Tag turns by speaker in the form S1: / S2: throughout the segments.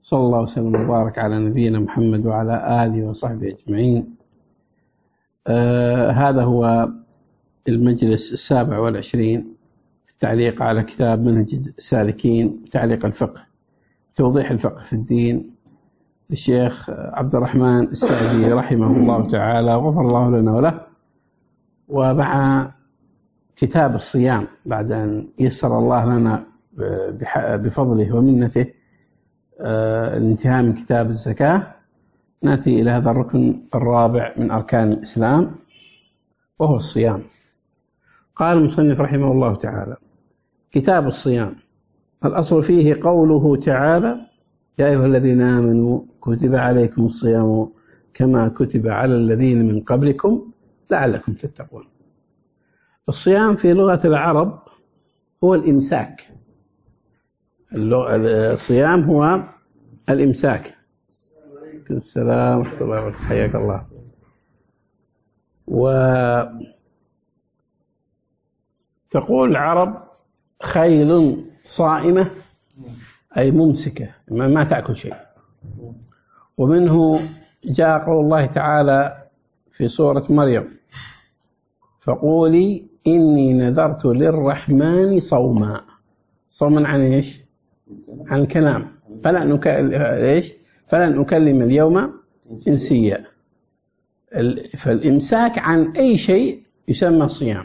S1: صلى الله وسلم وبارك على نبينا محمد وعلى آله وصحبه أجمعين. هذا هو المجلس 27 في التعليق على كتاب منهج السالكين تعليق الفقه توضيح الفقه في الدين للشيخ عبد الرحمن السعدي رحمه الله تعالى وغفر الله لنا وله، ومع كتاب الصيام بعد أن يسر الله لنا بفضله ومنته الانتهاء من كتاب الزكاة، نأتي إلى هذا الركن الرابع من أركان الإسلام وهو الصيام. قال المصنف رحمه الله تعالى: كتاب الصيام الأصل فيه قوله تعالى: يا أيها الذين آمنوا كتب عليكم الصيام كما كتب على الذين من قبلكم لعلكم تتقون. الصيام في لغة العرب هو الإمساك. الصيام هو الإمساك. السلام ورحمة الله وبركاته، حياك الله. وتقول العرب خيل صائمة أي ممسكة ما تأكل شيء. ومنه جاء قول الله تعالى في سورة مريم: فقولي إني نذرت للرحمن صوما. صوما عن إيش؟ عن الكلام. فلن أكلم اليوم إنسيا. فالإمساك عن أي شيء يسمى صيام.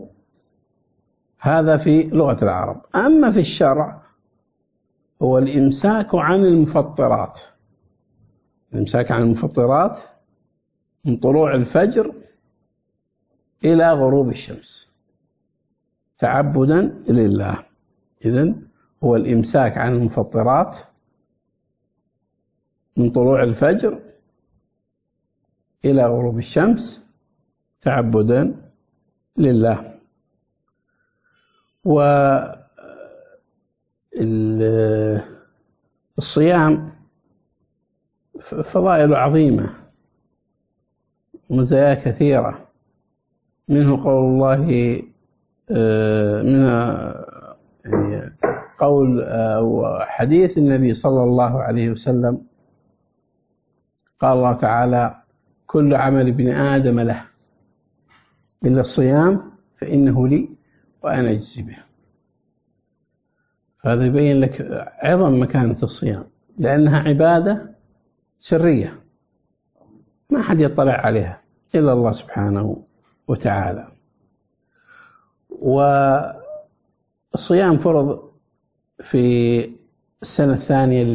S1: هذا في لغة العرب. أما في الشرع هو الإمساك عن المفطرات. الإمساك عن المفطرات من طلوع الفجر إلى غروب الشمس تعبدا لله. إذن هو الإمساك عن المفطرات من طلوع الفجر إلى غروب الشمس تعبدا لله. والصيام فضائل عظيمة ومزايا كثيرة، منه قول الله يعني قول وحديث النبي صلى الله عليه وسلم قال الله تعالى: كل عمل ابن آدم له إلا الصيام فإنه لي وأنا أجزي به. فهذا يبين لك عظم مكانة الصيام، لأنها عبادة سرية ما حد يطلع عليها إلا الله سبحانه وتعالى. والصيام فرض في السنة الثانية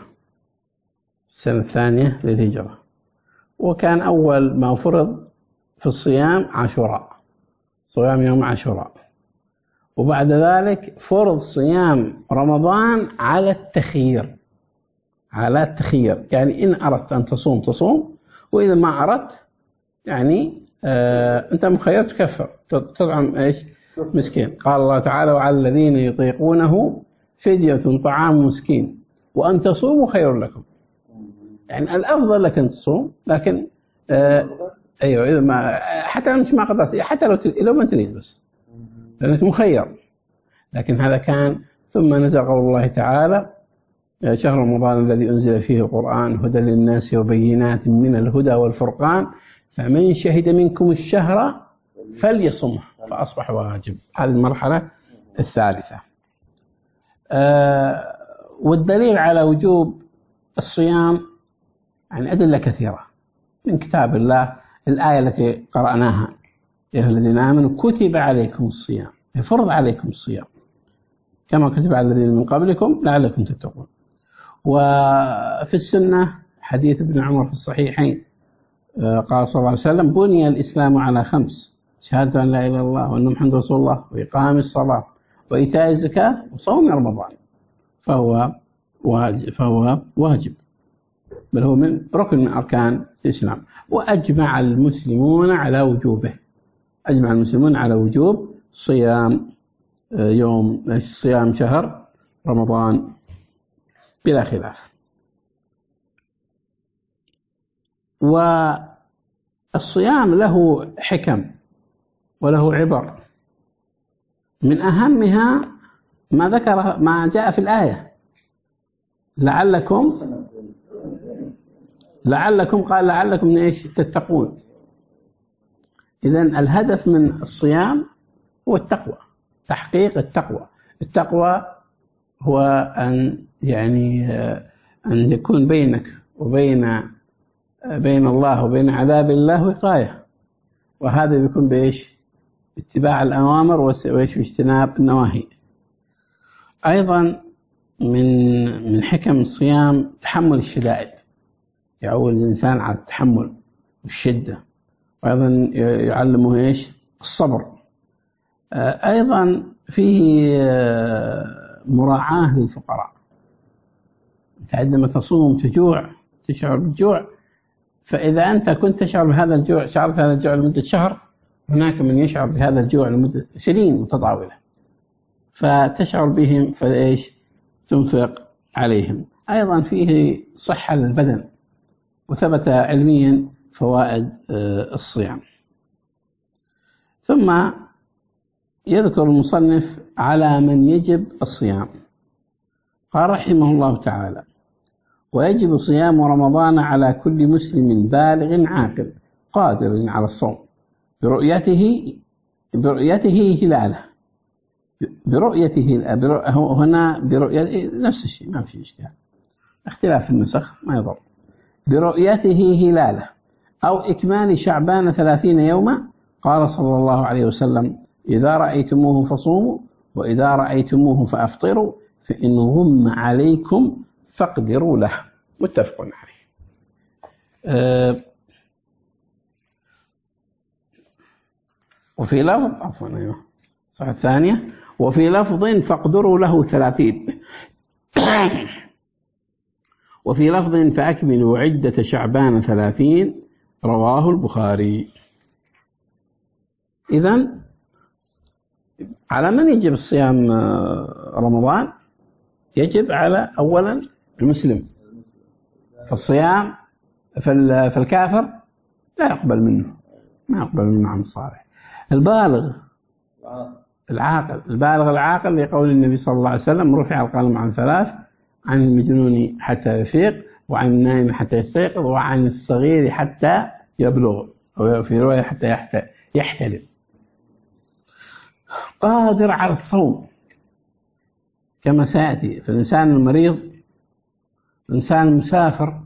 S1: للهجرة. وكان أول ما فرض في الصيام عاشوراء، صيام يوم عاشوراء. وبعد ذلك فرض صيام رمضان على التخيير. يعني إن أردت أن تصوم تصوم، وإذا ما أردت يعني أنت مخير تكفر تطعم إيش؟ مسكين. قال الله تعالى: وعلى الذين يطيقونه فدية طعام مسكين وأن تصوموا خير لكم. يعني الأفضل لك أن تصوم، لكن أيوة إذا ما حتى لو ما قدرت، حتى لو ما تريد، بس لأنك مخير. لكن هذا كان. ثم نزل قول الله تعالى: شهر رمضان الذي أنزل فيه القرآن هدى للناس وبينات من الهدى والفرقان فمن شهد منكم الشهر فليصمه فأصبح واجب. هذه المرحلة الثالثة. والدليل على وجوب الصيام يعني أدلة كثيرة من كتاب الله. الآية التي قرأناها: يا أيها الذين آمنوا كتب عليكم الصيام، فرض عليكم الصيام كما كتب على الذين من قبلكم لعلكم تتقون. وفي السنة حديث ابن عمر في الصحيحين قال صلى الله عليه وسلم: بني الإسلام على 5: شهادة أن لا إله إلا الله وأن محمد رسول الله وإقام الصلاة وإيتاء الزكاة وصوم رمضان. فهو واجب، بل هو من ركن من أركان الإسلام. وأجمع المسلمون على وجوبه. أجمع المسلمون على وجوب صيام صيام شهر رمضان بلا خلاف. والصيام له حكم وله عبر، من أهمها ما جاء في الآية: لعلكم قال لعلكم إيش تتقون. إذن الهدف من الصيام هو التقوى، تحقيق التقوى. التقوى هو أن أن يكون بينك وبين الله وبين عذاب الله وقاية، وهذا بيكون بإيش؟ اتباع الأوامر واجتناب النواهي. أيضا من حكم الصيام تحمل الشدائد، يعود الإنسان على التحمل والشدة، وأيضا يعلمه إيش؟ الصبر. أيضا فيه مراعاة للفقراء. أنت عندما تصوم تشعر بالجوع، فإذا أنت كنت تشعر بهذا الجوع، شعرت بهذا الجوع لمدة شهر، هناك من يشعر بهذا الجوع لمدة سنين متطاولة، فتشعر بهم فإيش؟ تنفق عليهم. أيضا فيه صحة للبدن، وثبت علميا فوائد الصيام. ثم يذكر المصنف على من يجب الصيام، قال رحمه الله تعالى: ويجب صيام رمضان على كل مسلم بالغ عاقل قادر على الصوم برؤيته هلاله. هنا برؤيته نفس الشيء، ما في إشكال، اختلاف في النسخ ما يضر. برؤيته هلاله أو إكمال شعبان 30 يوما، قال صلى الله عليه وسلم: إذا رأيتموه فصوموا، وإذا رأيتموه فأفطروا، فإن غم عليكم فاقدروا له. متفق عليه. وفي لفظ صحة الثانية: وفي لفظ فاقدروا له 30. وفي لفظ فأكملوا عدة شعبان 30، رواه البخاري. إذن على من يجب الصيام رمضان؟ يجب على أولا المسلم، فالصيام فالكافر لا يقبل منه، ما يقبل منه عمل صالح. البالغ العاقل لقول النبي صلى الله عليه وسلم: رفع القلم عن 3، عن المجنون حتى يفيق، وعن النائم حتى يستيقظ، وعن الصغير حتى يبلغ، أو في رواية حتى يحتلم. قادر على الصوم كما سيأتي. فالإنسان المريض، الإنسان المسافر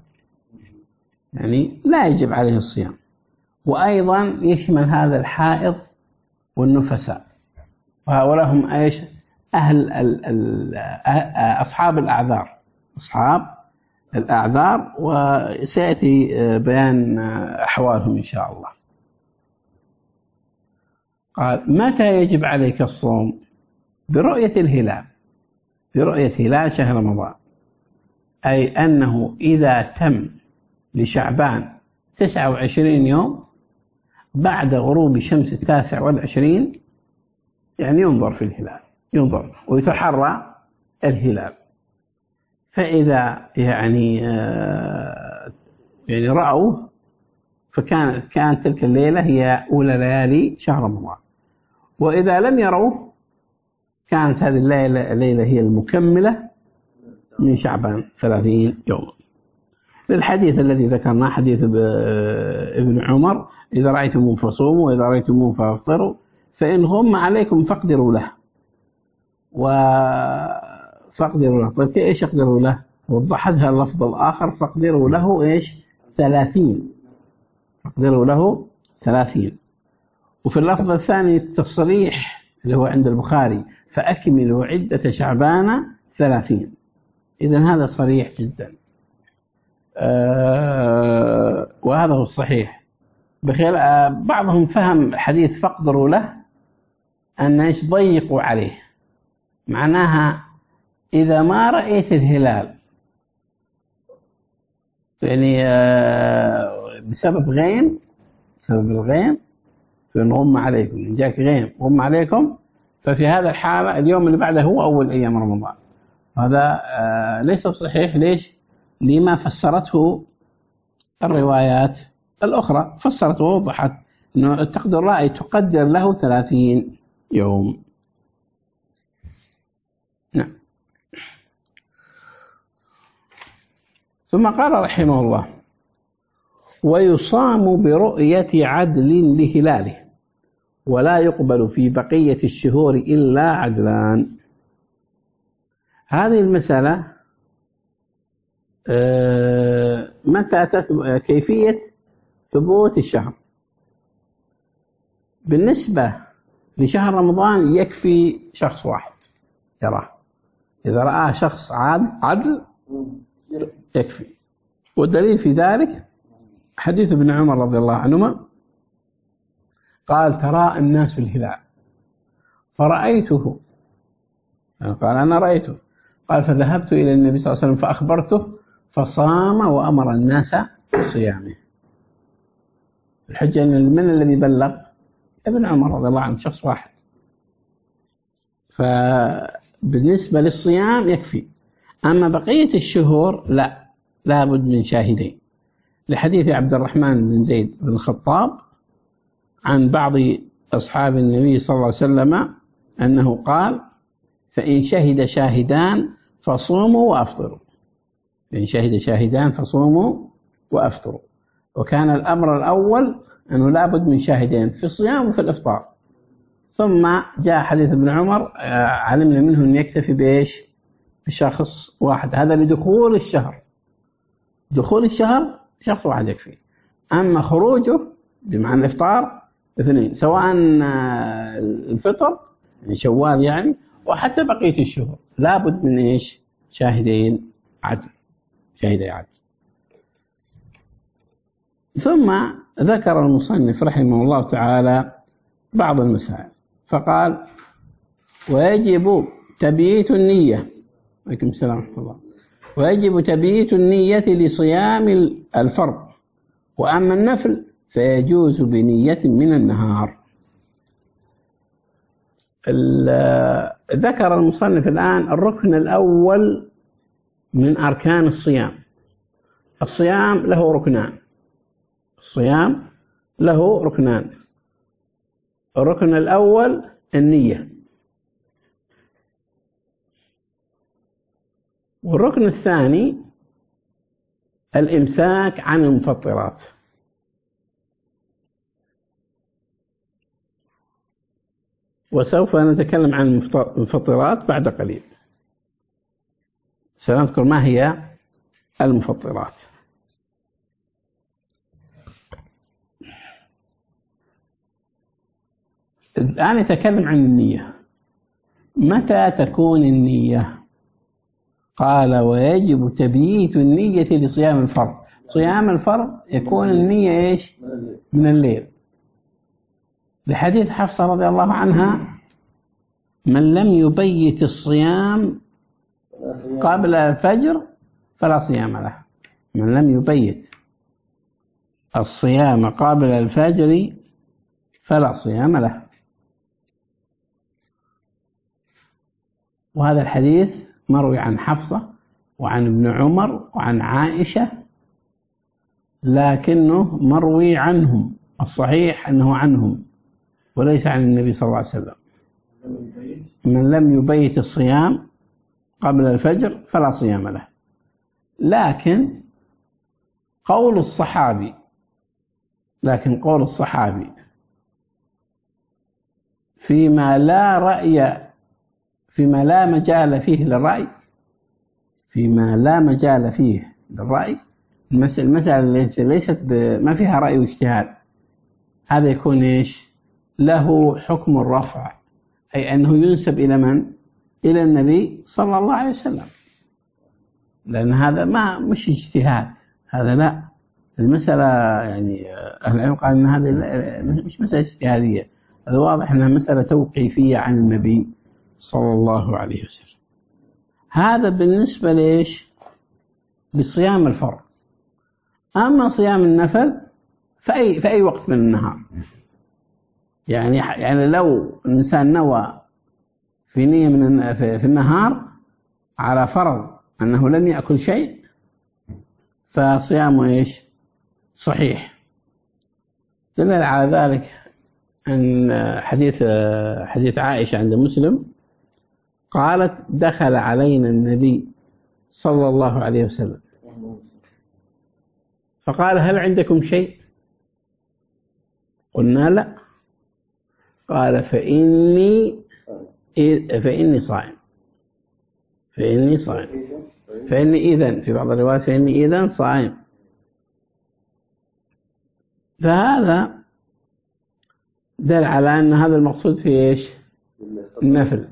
S1: لا يجب عليه الصيام. وأيضا يشمل هذا الحائض والنفساء، وهؤلاء هم ايش؟ أصحاب الأعذار، وسيأتي بيان أحوالهم إن شاء الله. قال: متى يجب عليك الصوم؟ برؤية هلال شهر رمضان، أي أنه إذا تم لشعبان 29 يوم بعد غروب شمس 29، ينظر في الهلال، ينظر ويتحرى الهلال. فإذا رأوه، كانت تلك الليلة هي أولى ليالي شهر رمضان. وإذا لم يروه، كانت هذه الليلة هي المكملة من شعبان 30 يوم. للحديث الذي ذكرناه، حديث ابن عمر: إذا رأيتموه فصوموا، وإذا رأيتموه فافطروا، فإن غم عليكم فاقدروا له. فاقدروا له. طيب إيش اقدروا له؟ وضحتها اللفظ الآخر: فاقدروا له إيش؟ 30. فاقدروا له 30. وفي اللفظ الثاني التصريح اللي هو عند البخاري: فأكملوا عدة شعبان 30. إذن هذا صريح جدا، وهذا هو الصحيح. بعضهم فهم حديث فاقدروا له أن إيش؟ ضيقوا عليه، معناها إذا ما رأيت الهلال بسبب الغيم، فإن غم عليكم، إن جاك غيم غم عليكم، ففي هذا الحالة اليوم اللي بعده هو أول أيام رمضان. هذا ليس صحيح. ليش؟ لما فسرته الروايات الأخرى، فسرت ووضحت أنه تقدر له 30 يوم. نعم. ثم قال رحمه الله: ويصام برؤية عدل لهلاله، ولا يقبل في بقية الشهور إلا عدلان. هذه المسألة متى كيفية ثبوت الشهر؟ بالنسبة لشهر رمضان يكفي شخص واحد يراه، إذا رأى شخص عدل يكفي. والدليل في ذلك حديث ابن عمر رضي الله عنهما قال: تراءى الناس الهلال فرأيته، قال: أنا رأيته. قال: فذهبت إلى النبي صلى الله عليه وسلم فأخبرته فصام وأمر الناس بصيامه. الحجة أن من الذي بلغ؟ ابن عمر رضي الله عنه، شخص واحد. فبالنسبة للصيام يكفي، أما بقية الشهور لا بد من شاهدين، لحديث عبد الرحمن بن زيد بن الخطاب عن بعض أصحاب النبي صلى الله عليه وسلم أنه قال: فإن شهد شاهدان فصوموا وأفطروا. فإن شهد شاهدان فصوموا وأفطروا. وكان الأمر الأول أنه لا بد من شاهدين في الصيام وفي الإفطار. ثم جاء حديث ابن عمر علمنا منه أن يكتفي بإيش؟ بشخص واحد، هذا لدخول الشهر. دخول الشهر شخص واحد يكفي، أما خروجه بمعنى الإفطار اثنين، سواء الفطر يعني شوال يعني، وحتى بقية الشهور لا بد من إيش؟ شاهدين عدل، شاهدي عدل. ثم ذكر المصنف رحمه الله تعالى بعض المسائل فقال: ويجب تبييت النية. عليكم السلام ورحمة الله. ويجب تبييت النية لصيام الفرض، وأما النفل فيجوز بنية من النهار. ذكر المصنف الآن الركن الأول من أركان الصيام. الصيام له ركنان. الصيام له ركنان. الركن الأول النية، والركن الثاني الإمساك عن المفطرات. وسوف نتكلم عن المفطرات بعد قليل. سنذكر ما هي المفطرات. الآن نتكلم عن النية. متى تكون النية؟ قال: ويجب تبييت النية لصيام الفرض. صيام الفرض يكون النية إيش؟ من الليل، لحديث حفصة رضي الله عنها: من لم يبيت الصيام قبل الفجر فلا صيام له. من لم يبيت الصيام قبل الفجر فلا صيام له. وهذا الحديث مروي عن حفصة وعن ابن عمر وعن عائشة، لكنه مروي عنهم، الصحيح أنه عنهم وليس عن النبي صلى الله عليه وسلم. من لم يبيت الصيام قبل الفجر فلا صيام له. لكن قول الصحابي فيما لا مجال فيه للرأي، المسألة التي ليست ما فيها رأي واجتهاد، هذا يكون إيش؟ له حكم الرفع، أي أنه ينسب إلى من؟ إلى النبي صلى الله عليه وسلم، لأن هذا مش اجتهاد، هذا لا. المسألة يعني أهل العلم قال أن هذه مش مسألة اجتهادية، هذا واضح أنها مسألة توقيفية عن النبي صلى الله عليه وسلم. هذا بالنسبة ليش؟ لصيام الفرض. أما صيام النفل في أي وقت من النهار، يعني لو الإنسان نوى في نية في النهار على فرض أنه لم يأكل شيء فصيامه إيش؟ صحيح. دليل على ذلك أن حديث عائشة عند مسلم قالت: دخل علينا النبي صلى الله عليه وسلم فقال هل عندكم شيء؟ قلنا لا. قال فإني صائم، فإني إذن، في بعض الروايات فإني إذن صائم. فهذا دل على أن هذا المقصود في إيش؟ النفل.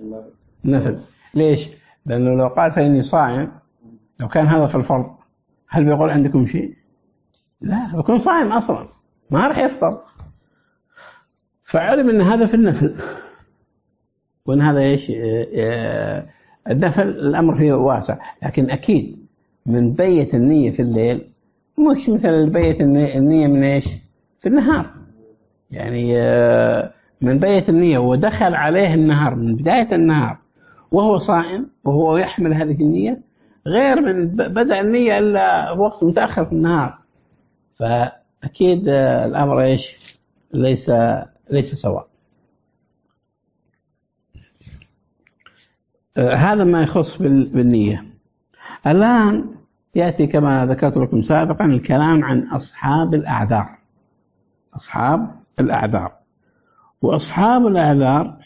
S1: ليش؟ لأنه لو قال فإني صائم، لو كان هذا في الفرض، هل بيقول عندكم شيء؟ لا، بيكون صائم أصلا، ما راح يفطر. فعلم أن هذا في النفل، وأن هذا إيش؟ النفل الأمر فيه واسع. لكن أكيد من بيت النية في الليل مش مثل البيت النية من إيش؟ في النهار. يعني من بيت النية ودخل عليه النهار من بداية النهار وهو صائم وهو يحمل هذه النية، غير من بدأ النية إلا وقت متأخر في النهار. فأكيد الأمر إيش؟ ليس سواء. هذا ما يخص بالنية. الآن يأتي كما ذكرت لكم سابقا الكلام عن أصحاب الأعذار. وأصحاب الأعذار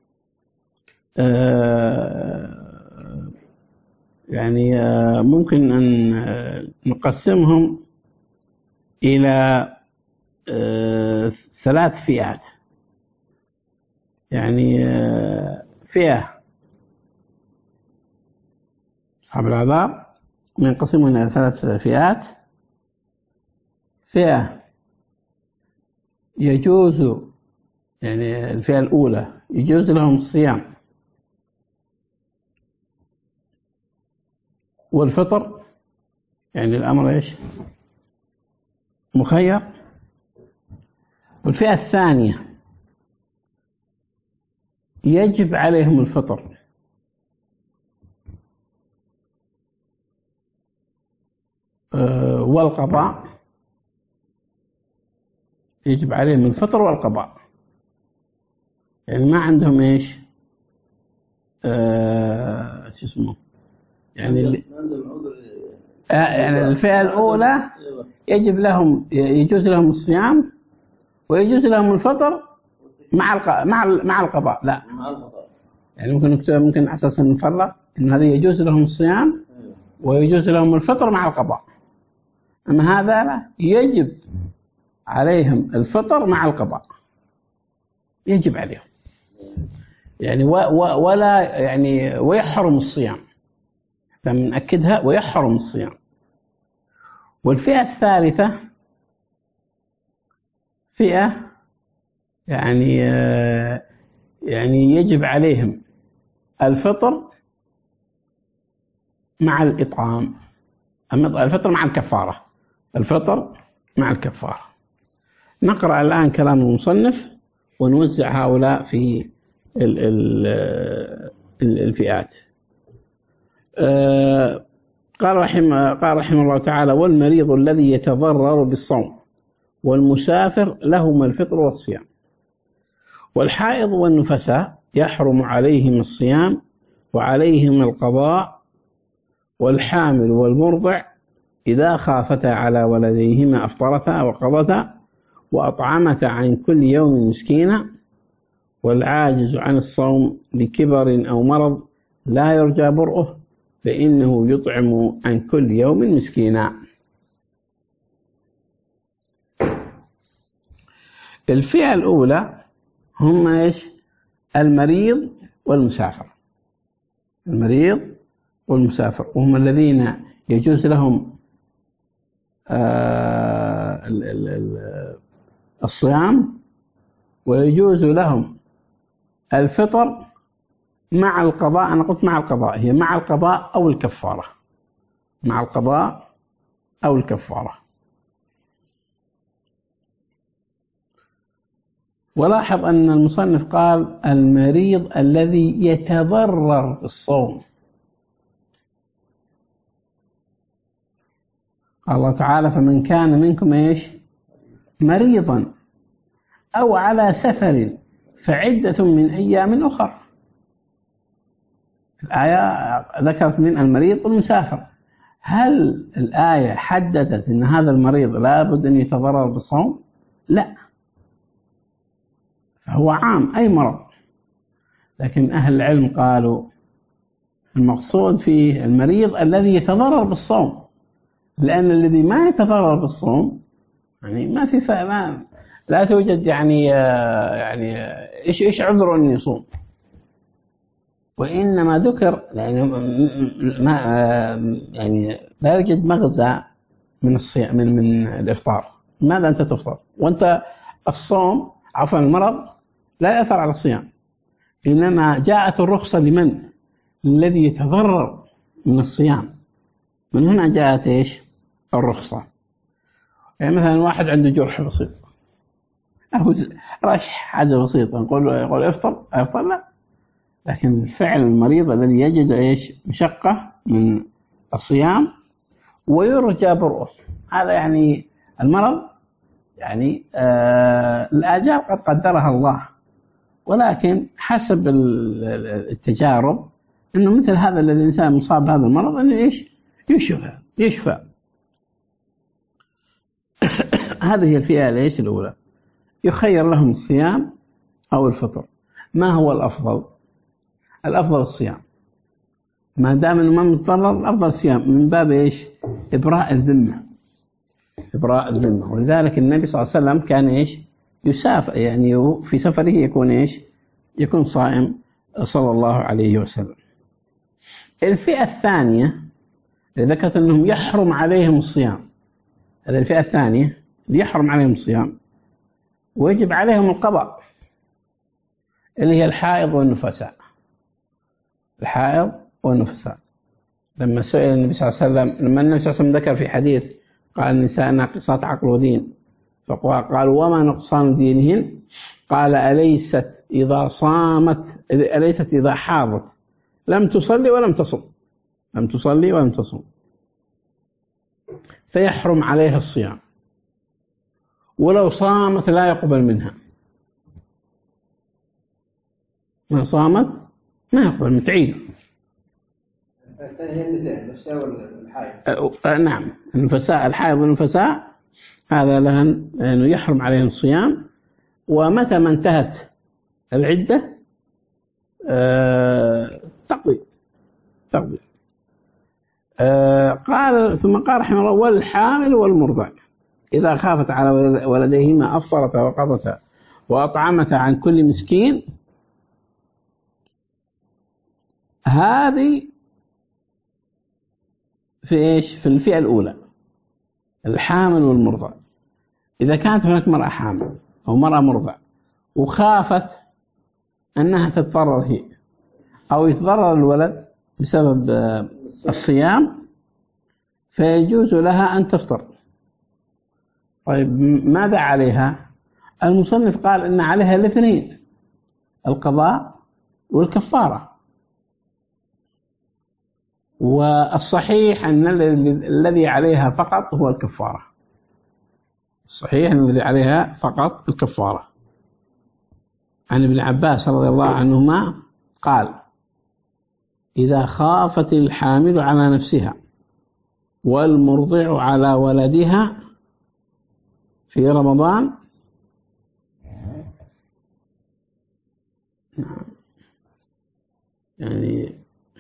S1: يعني ممكن أن نقسمهم إلى 3 فئات. يعني فئة أصحاب الأعذار ينقسمون إلى 3 فئات. فئة يجوز، يعني الفئة الأولى يجوز لهم الصيام والفطر، يعني الأمر إيش؟ مخير. والفئة الثانية يجب عليهم الفطر والقضاء، يجب عليهم الفطر والقضاء، يعني ما عندهم إيش؟ شو اسمه، يعني الفئة الأولى يجوز لهم الصيام ويجوز لهم الفطر مع القضاء. لا، يعني ممكن أساسا نفرق إن هذا يجوز لهم الصيام ويجوز لهم الفطر مع القضاء. أما هذا لا، يجب عليهم الفطر مع القضاء، يجب عليهم، يعني ولا يعني ويحرم الصيام، حتى نأكدها، ويحرم الصيام. والفئة الثالثة فئة يعني يجب عليهم الفطر مع الإطعام، الفطر مع الكفارة، الفطر مع الكفارة. نقرأ الآن كلام المصنف ونوزع هؤلاء في الفئات. قال رحمه الله تعالى: والمريض الذي يتضرر بالصوم، والمسافر لهما الفطر والصيام، والحائض والنفساء يحرم عليهم الصيام وعليهم القضاء، والحامل والمرضع إذا خافتا على ولديهما أفطرتا وقضتا وأطعمتا عن كل يوم مسكينا، والعاجز عن الصوم لكبر أو مرض لا يرجى برؤه فإنه يطعم عن كل يوم مسكينا. الفئة الأولى هم إيش؟ المريض والمسافر. المريض والمسافر وهم الذين يجوز لهم الصيام ويجوز لهم الفطر مع القضاء. أنا قلت مع القضاء، هي مع القضاء أو الكفارة، مع القضاء أو الكفارة. ولاحظ أن المصنف قال المريض الذي يتضرر بالصوم. قال الله تعالى: فمن كان منكم إيش؟ مريضا أو على سفر فعدة من أيام أخر. الآية ذكرت من المريض والمسافر. هل الآية حددت أن هذا المريض لابد أن يتضرر بالصوم؟ لا، فهو عام أي مرض. لكن أهل العلم قالوا المقصود فيه المريض الذي يتضرر بالصوم، لأن الذي ما يتضرر بالصوم يعني ما في لا توجد يعني إيش عذره أن يصوم. وإنما ذكر يعني ما يعني لا يوجد مغزى من الصيام من الإفطار. لماذا أنت تفطر وأنت الصوم عفوا المرض لا يأثر على الصيام؟ إنما جاءت الرخصة لمن؟ الذي يتضرر من الصيام. من هنا جاءت إيش الرخصة. يعني مثلا واحد عنده جرح بسيط أو رشح حاجة بسيطة نقول افطر لا. لكن فعل المريض الذي يجد إيش مشقة من الصيام ويرجى برؤه، هذا يعني المرض يعني الآجال قد قدرها الله، ولكن حسب التجارب إنه مثل هذا الذي الإنسان مصاب بهذا المرض إنه إيش يشفى. هذه الفئة ليش الأولى يخير لهم الصيام أو الفطر. ما هو الأفضل؟ الأفضل الصيام، ما دام إنه ما متضرر الأفضل الصيام من باب إيش إبراء الذمة. ولذلك النبي صلى الله عليه وسلم كان إيش يسافر، يعني في سفره يكون إيش يكون صائم صلى الله عليه وسلم. الفئة الثانية اللي ذكرت أنهم يحرم عليهم الصيام، هذه الفئة الثانية اللي يحرم عليهم الصيام ويجب عليهم القضاء، اللي هي الحائض والنفساء. لما سئل النبي صلى الله عليه وسلم، لما النبي صلى الله عليه وسلم ذكر في حديث قال النساء ناقصات عقل ودين، فقال وما نقصان دينهن؟ قال أليست إذا حاضت لم تصلي ولم تصم، فيحرم عليها الصيام، ولو صامت لا يقبل منها. ما صامت ما يقبل من تعيد.
S2: هي النساء والحائض.
S1: نعم، النفساء، الحائض والنفساء هذا لهن أنه يحرم عليهم الصيام. ومتى ما انتهت العدة تقضي. ثم قال رحمه الله والحامل والمرضع إذا خافت على ولديهما أفطرتا وقضتا وأطعمتا عن كل مسكين. هذه في إيش؟ في الفئة الأولى، الحامل والمرضع. إذا كانت هناك مرأة حامل أو مرأة مرضع وخافت أنها تتضرر هي أو يتضرر الولد بسبب الصيام، فيجوز لها أن تفطر. طيب ماذا عليها؟ المصنف قال إن عليها الاثنين، القضاء والكفارة. والصحيح أن الذي عليها فقط هو الكفارة. عن ابن عباس رضي الله عنهما قال إذا خافت الحامل على نفسها والمرضع على ولدها في رمضان يعني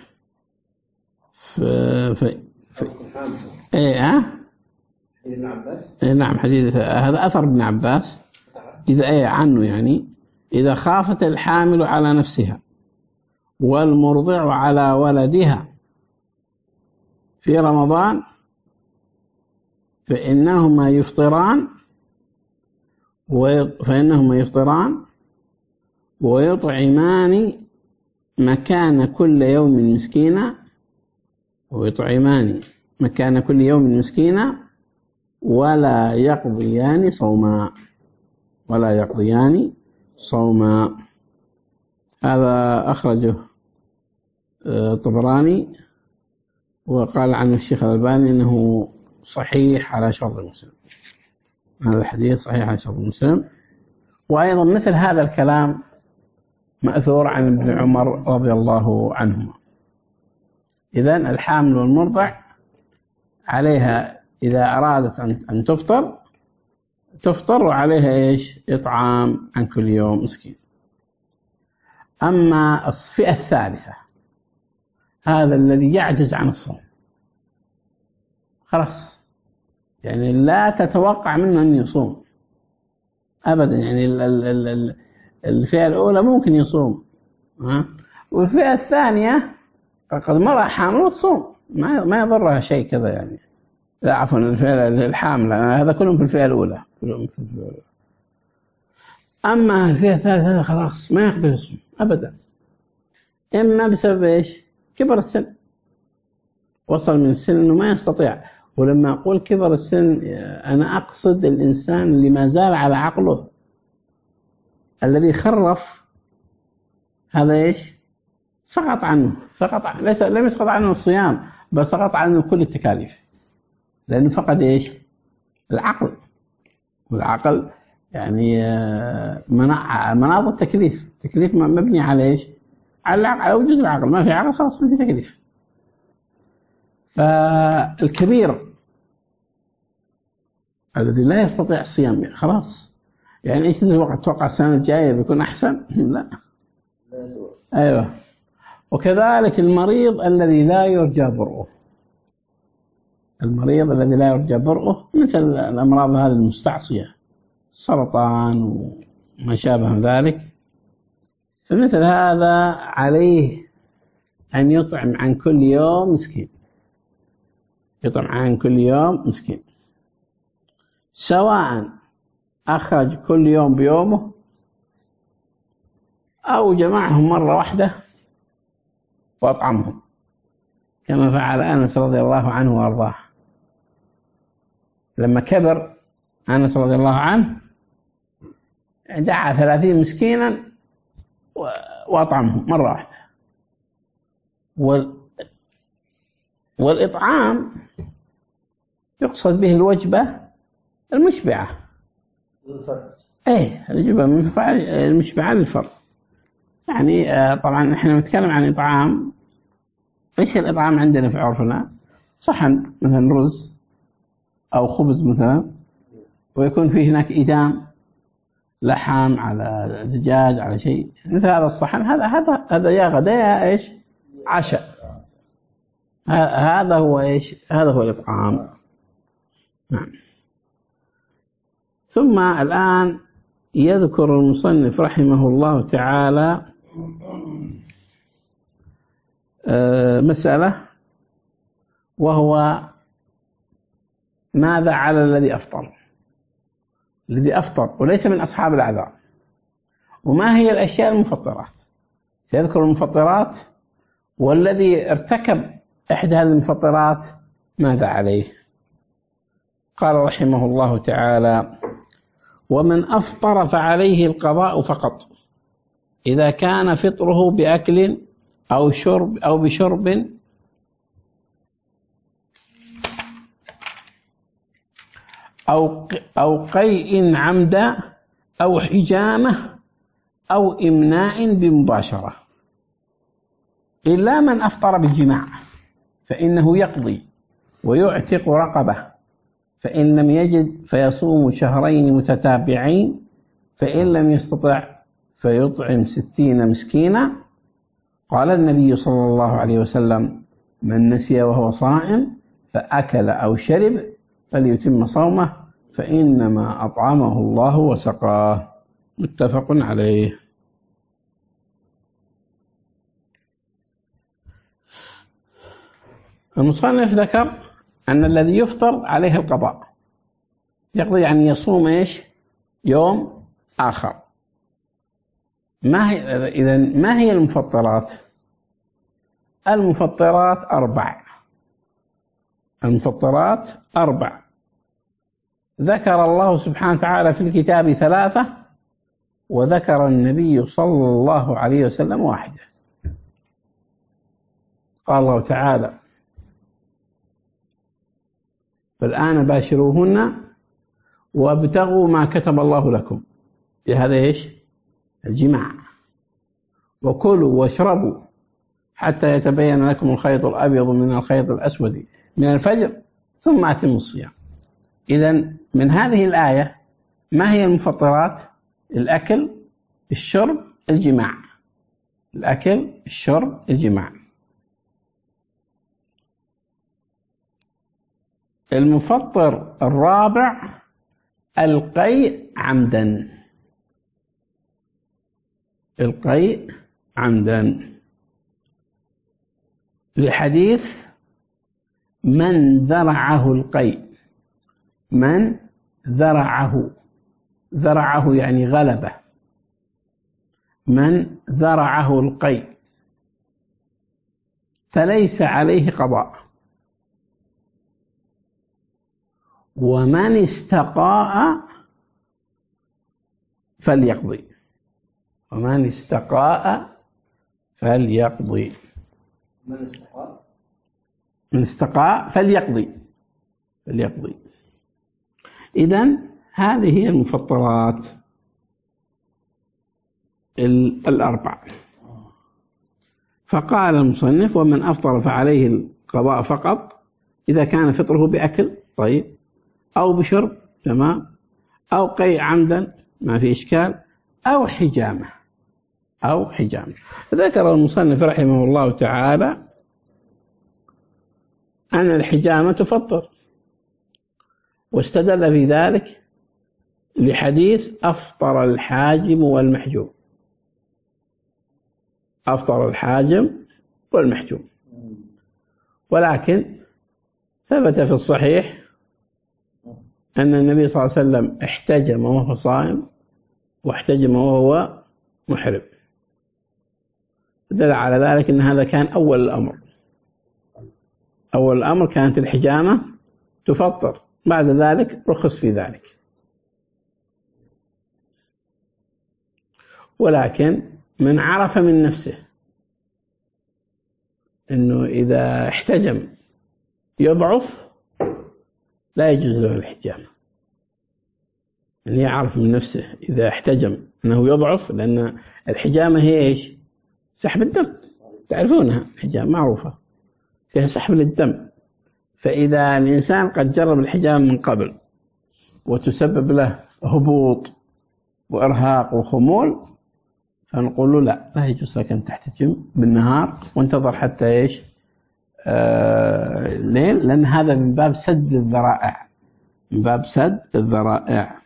S2: ابن عباس.
S1: نعم، حديث هذا أثر ابن عباس إذا عنه، يعني إذا خافت الحامل على نفسها والمرضع على ولدها في رمضان فإنهما يفطران ويطعمان مكان كل يوم مسكينا ولا يقضيان صوما. هذا أخرجه الطبراني، وقال عنه الشيخ الألباني أنه صحيح على شرط مسلم. هذا الحديث صحيح على شرط مسلم. وأيضا مثل هذا الكلام مأثور عن ابن عمر رضي الله عنهما. إذن الحامل والمرضع عليها إذا أرادت أن تفطر وعليها إيش؟ إطعام عن كل يوم مسكين. أما الفئة الثالثة هذا الذي يعجز عن الصوم خلاص، يعني لا تتوقع منه أن يصوم أبدا. يعني الفئة الأولى ممكن يصوم، والفئة الثانية قد مرة حامل وتصوم ما يضرها شيء كذا يعني. لا عفوا، الفئة الحاملة هذا كلهم في الفئة الأولى، أما الفئة الثالثة هذا خلاص ما يقدر يصوم أبدا، إما بسبب إيش؟ كبر السن، وصل من السن أنه ما يستطيع. ولما أقول كبر السن أنا أقصد الإنسان اللي ما زال على عقله، الذي خرف هذا إيش؟ سقط عنه، لم يسقط عنه الصيام، بل سقط عنه كل التكاليف، لأنه فقد إيش؟ العقل. والعقل يعني مناط التكليف. التكليف مبني على إيش؟ على العقل، على وجود العقل. ما في عقل خلاص ما في تكليف. فالكبير الذي لا يستطيع الصيام خلاص، يعني إيش تتوقع السنة الجاية بيكون أحسن؟ لا. أيوة. وكذلك المريض الذي لا يرجى برؤه، المريض الذي لا يرجى برؤه مثل الأمراض هذه المستعصية، السرطان وما شابه ذلك، فمثل هذا عليه أن يطعم عن كل يوم مسكين، يطعم عن كل يوم مسكين، سواء أخرج كل يوم بيومه أو جمعهم مرة واحدة وأطعمهم، كما فعل أنس رضي الله عنه وأرضاه. لما كبر أنس رضي الله عنه دعا 30 مسكينا وأطعمهم مرة واحدة. والإطعام يقصد به الوجبة المشبعة، الوجبة المشبعة للفرد. يعني طبعا احنا نتكلم عن إطعام. ايش الإطعام عندنا في عرفنا؟ صحن مثلا رز أو خبز مثلا، ويكون فيه هناك إدام لحم على دجاج على شيء مثل هذا الصحن، هذا يا غدا يا ايش؟ عشاء. هذا هو ايش؟ هذا هو الإطعام. نعم. ثم الآن يذكر المصنف رحمه الله تعالى مسألة، وهو ماذا على الذي أفطر وليس من أصحاب الأعذار، وما هي الأشياء المفطرات. سيذكر المفطرات، والذي ارتكب إحدى هذه المفطرات ماذا عليه. قال رحمه الله تعالى: ومن أفطر فعليه القضاء فقط، إذا كان فطره بأكل أو شرب أو بشرب أو قيء عمدا أو حجامة أو إمناء بمباشرة، إلا من أفطر بالجماع فإنه يقضي ويعتق رقبة، فإن لم يجد فيصوم شهرين متتابعين، فإن لم يستطع فيطعم 60 مسكينا. قال النبي صلى الله عليه وسلم: من نسي وهو صائم فأكل أو شرب فليتم صومه، فإنما أطعمه الله وسقاه. متفق عليه. المصنف ذكر أن الذي يفطر عليه القضاء، يقضي يعني يصوم إيش؟ يوم آخر. إذن ما هي المفطرات؟ المفطرات 4. المفطرات 4 ذكر الله سبحانه وتعالى في الكتاب 3، وذكر النبي صلى الله عليه وسلم 1. قال الله تعالى: فالآن باشروهن وابتغوا ما كتب الله لكم. هذا إيش؟ الجماع. وكلوا واشربوا حتى يتبين لكم الخيط الأبيض من الخيط الأسود من الفجر، ثم أتموا الصيام. إذن من هذه الآية ما هي المفطرات؟ الأكل، الشرب، الجماع. الأكل، الشرب، الجماع. المفطر الرابع القيء عمدا. القيء عمدا لحديث من ذرعه القيء. من ذرعه، ذرعه يعني غلبه. من ذرعه القيء فليس عليه قضاء، ومن استقاء فليقضي. ومن استقاء فليقضي. من استقاء فليقضي. إذن هذه هي المفطرات الأربع. فقال المصنف ومن أفطر فعليه القضاء فقط إذا كان فطره بأكل، طيب، أو بشرب، تمام، أو قيء عمدا ما في إشكال، أو حجامة. ذكر المصنف رحمه الله تعالى أن الحجامة تفطر، واستدل في ذلك لحديث أفطر الحاجم والمحجوم. أفطر الحاجم والمحجوم. ولكن ثبت في الصحيح أن النبي صلى الله عليه وسلم احتجم وهو صائم واحتجم وهو محرم. دل على ذلك أن هذا كان أول الأمر. أول الأمر كانت الحجامة تفطر، بعد ذلك رخص في ذلك. ولكن من عرف من نفسه أنه إذا احتجم يضعف لا يجوز له الحجامة. يعني يعرف من نفسه إذا احتجم أنه يضعف، لأن الحجامة هي إيش؟ سحب الدم، تعرفونها الحجامة معروفة فيها سحب للدم. فإذا الإنسان قد جرب الحجامة من قبل وتسبب له هبوط وإرهاق وخمول، فنقول له لا يجوز لك أن تحتجم بالنهار وانتظر حتى إيش؟ الليل، لأن هذا من باب سد الذرائع. من باب سد الذرائع.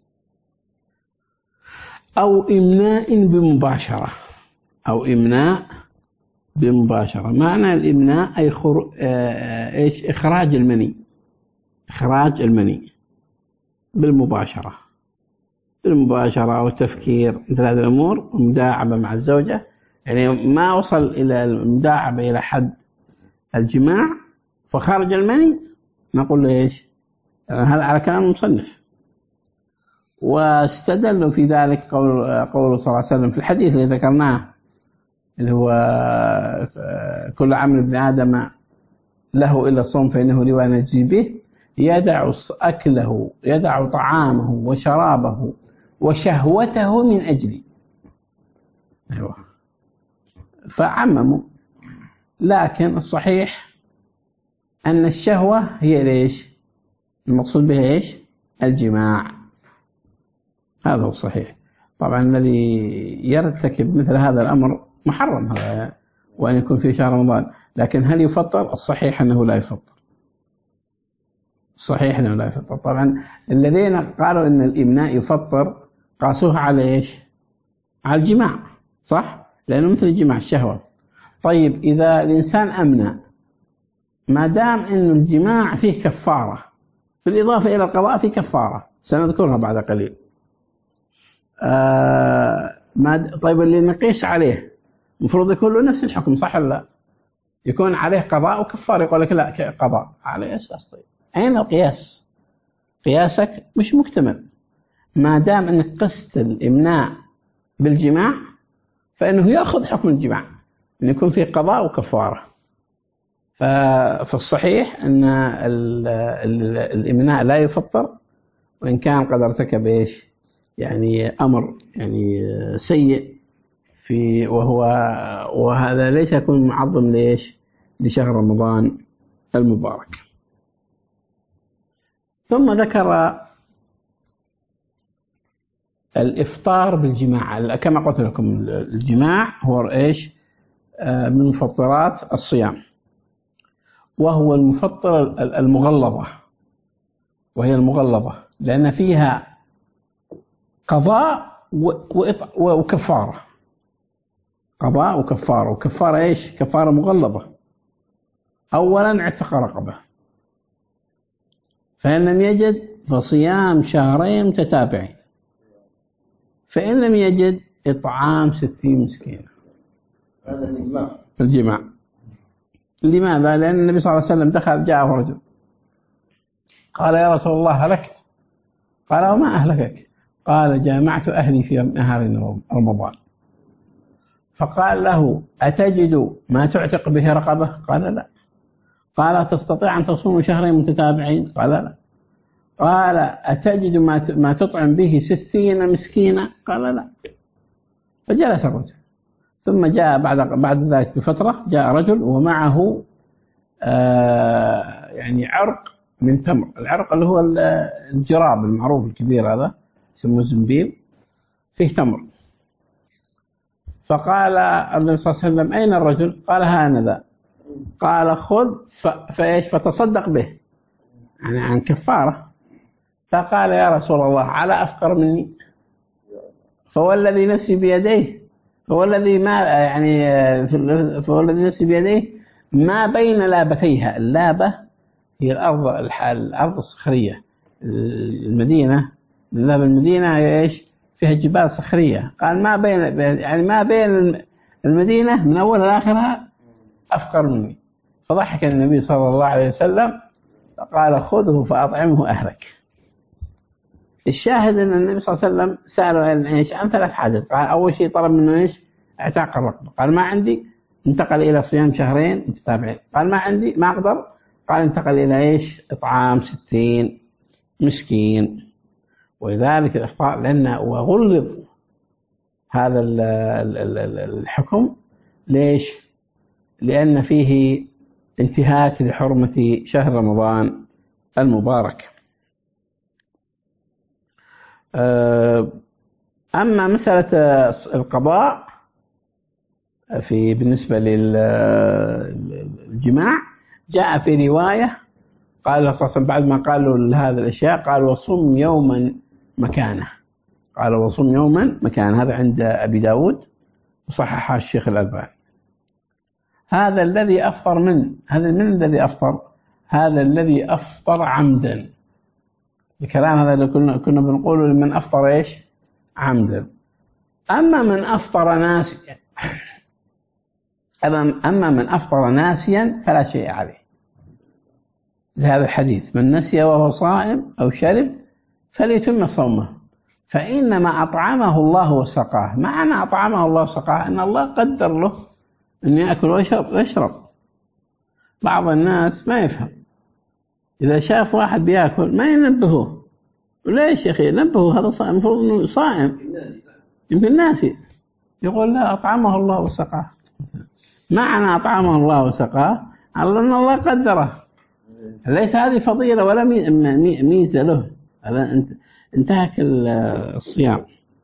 S1: أو إمناء بمباشرة. أو إمناء بمباشرة. معنى الإمناء أي إيش؟ إخراج المني. إخراج المني بالمباشرة. بالمباشرة أو التفكير مثل هذه الأمور، مداعبة مع الزوجة، يعني ما وصل إلى المداعبة إلى حد الجماع فخرج المني، نقول له إيش؟ هذا على كلام المصنف. واستدلوا في ذلك قوله صلى الله عليه وسلم في الحديث اللي ذكرناه اللي هو كل عمل ابن آدم له إلا الصوم فإنه لي وأنا أجزي به، يدع أكله، يدع طعامه وشرابه وشهوته من أجلي. أيوة. فعمموا، لكن الصحيح أن الشهوة هي ليش؟ المقصود بها إيش؟ الجماع. هذا هو الصحيح. طبعا الذي يرتكب مثل هذا الأمر محرم هذا، وأن يكون في شهر رمضان، لكن هل يفطر؟ الصحيح أنه لا يفطر. صحيح أنه لا يفطر. طبعا الذين قالوا أن الإمناء يفطر قاسوها على إيش؟ على الجماع، صح؟ لأنه مثل الجماع الشهوة. طيب إذا الإنسان أمنى، ما دام أن الجماع فيه كفارة، بالإضافة إلى القضاء فيه كفارة سنذكرها بعد قليل. طيب اللي نقيس عليه المفروض يكون له نفس الحكم، صح ولا لا؟ يكون عليه قضاء وكفارة. يقول لك لا، قضاء على أساس. طيب أين القياس؟ قياسك مش مكتمل ما دام أنك قست الإمناء بالجماع، فإنه يأخذ حكم الجماع أن يكون فيه قضاء وكفارة. فالصحيح أن الإمناء لا يفطر، وإن كان قد ارتكب إيش؟ يعني أمر يعني سيء وهذا ليس يكون معظم ليش؟ لشهر رمضان المبارك. ثم ذكر الإفطار بالجماع. كما قلت لكم الجماع هو إيش؟ من مفطرات الصيام، وهو المفطر المغلظة، وهي المغلظة لأن فيها قضاء وكفارة. قضاء وكفارة. وكفارة إيش؟ كفارة مغلظة. أولا اعتق رقبة، فإن لم يجد فصيام شهرين متتابعين، فإن لم يجد إطعام 60 مسكين.
S2: هذا
S1: الجماع. لماذا؟ لأن النبي صلى الله عليه وسلم دخل، جاءه رجل قال يا رسول الله هلكت. قال وما أهلكك؟ قال جامعت أهلي في نهار رمضان. فقال له أتجد ما تعتق به رقبة؟ قال لا. قال تستطيع أن تصوم شهرين متتابعين؟ قال لا. قال أتجد ما تطعم به 60 مسكينا؟ قال لا. فجلس الرجل، ثم جاء بعد ذلك بفترة جاء رجل ومعه يعني عرق من تمر. العرق اللي هو الجراب المعروف الكبير هذا يسموه الزنبيل، فيه تمر. فقال النبي صلى الله عليه وسلم أين الرجل؟ قال هانذا. قال خذ فإيش؟ فتصدق به، يعني عن كفارة. فقال يا رسول الله على أفقر مني؟ فوالذي نفسي بيديه، فوالذي نفسي بيديه ما بين لابتيها. اللابة هي الأرض الصخرية. المدينة، ذهب المدينة إيش؟ فيها جبال صخرية. قال ما بين المدينة من أولها لآخرها أفقر مني. فضحك النبي صلى الله عليه وسلم فقال خذه فأطعمه أهلك. الشاهد أن النبي صلى الله عليه وسلم سأله إيش؟ عن 3 حاجات. قال أول شيء طلب منه إيش؟ اعتاق الرقبة. قال ما عندي، انتقل إلى صيام شهرين متتابعين. قال ما عندي، ما أقدر. قال انتقل إلى إيش؟ إطعام 60 مسكين. ولذلك الإفطار لأنه وغلظ هذا الحكم. ليش؟ لأن فيه انتهاك لحرمة شهر رمضان المبارك. أما مسألة القضاء بالنسبة للجماع جاء في رواية قال الله صلى الله عليه وسلم بعد ما قالوا هذه الأشياء قال وصم يوما مكانه. قال وصم يوما مكانه. هذا عند أبي داود وصححه الشيخ الألباني. هذا الذي أفطر من الذي أفطر؟ هذا الذي أفطر عمدا. الكلام هذا اللي كنا بنقوله لمن أفطر إيش؟ عمدا. أما من أفطر ناسيا، أما من أفطر ناسيا فلا شيء عليه. لهذا الحديث من نسي وهو صائم أو شرب فليتم صومه فإنما أطعمه الله وسقاه. معنى أطعمه الله وسقاه أن الله قدر له أن يأكل ويشرب. بعض الناس ما يفهم، إذا شاف واحد بيأكل ما ينبهه. ليش يا أخي نبهه؟ هذا صائم، المفروض أنه صائم، يمكن ناسي. يقول لا أطعمه الله وسقاه. معنى أطعمه الله وسقاه على أن الله قدره، ليس هذه فضيلة ولا ميزة له. هذا انتهك الصيام.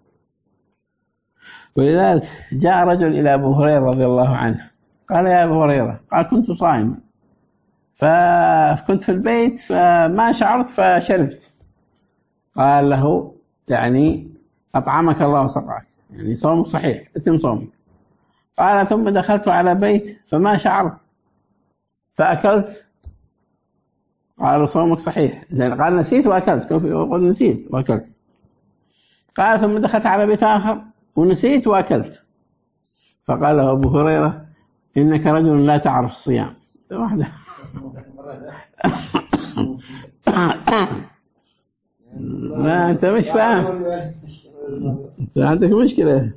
S1: ولذلك جاء رجل إلى أبو هريرة رضي الله عنه قال يا أبو هريرة، قال كنت صائما فكنت في البيت فما شعرت فشربت. قال له يعني أطعمك الله وسقاك، يعني صومك صحيح، اتم صومك. قال ثم دخلت على بيت فما شعرت فأكلت. قالوا صومك صحيح. قال نسيت وأكلت، يقول نسيت وأكلت. قال ثم دخلت على بيت آخر ونسيت وأكلت. فقال له أبو هريرة إنك رجل لا تعرف الصيام. لا أنت مش فاهم، أنت عندك مشكلة.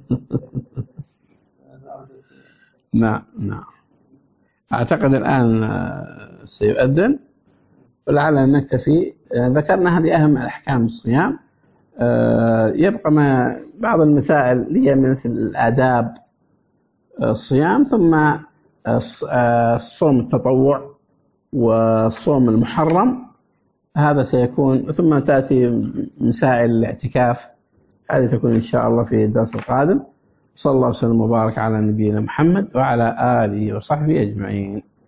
S1: نعم. أعتقد الآن سيؤذن ولعلنا نكتفي. ذكرنا هذه أهم الأحكام الصيام. يبقى بعض المسائل اللي هي مثل الآداب الصيام، ثم الصوم التطوع والصوم المحرم. هذا سيكون، ثم تأتي مسائل الاعتكاف، هذه تكون إن شاء الله في الدرس القادم. صلى الله وسلم وبارك على نبينا محمد وعلى آله وصحبه أجمعين.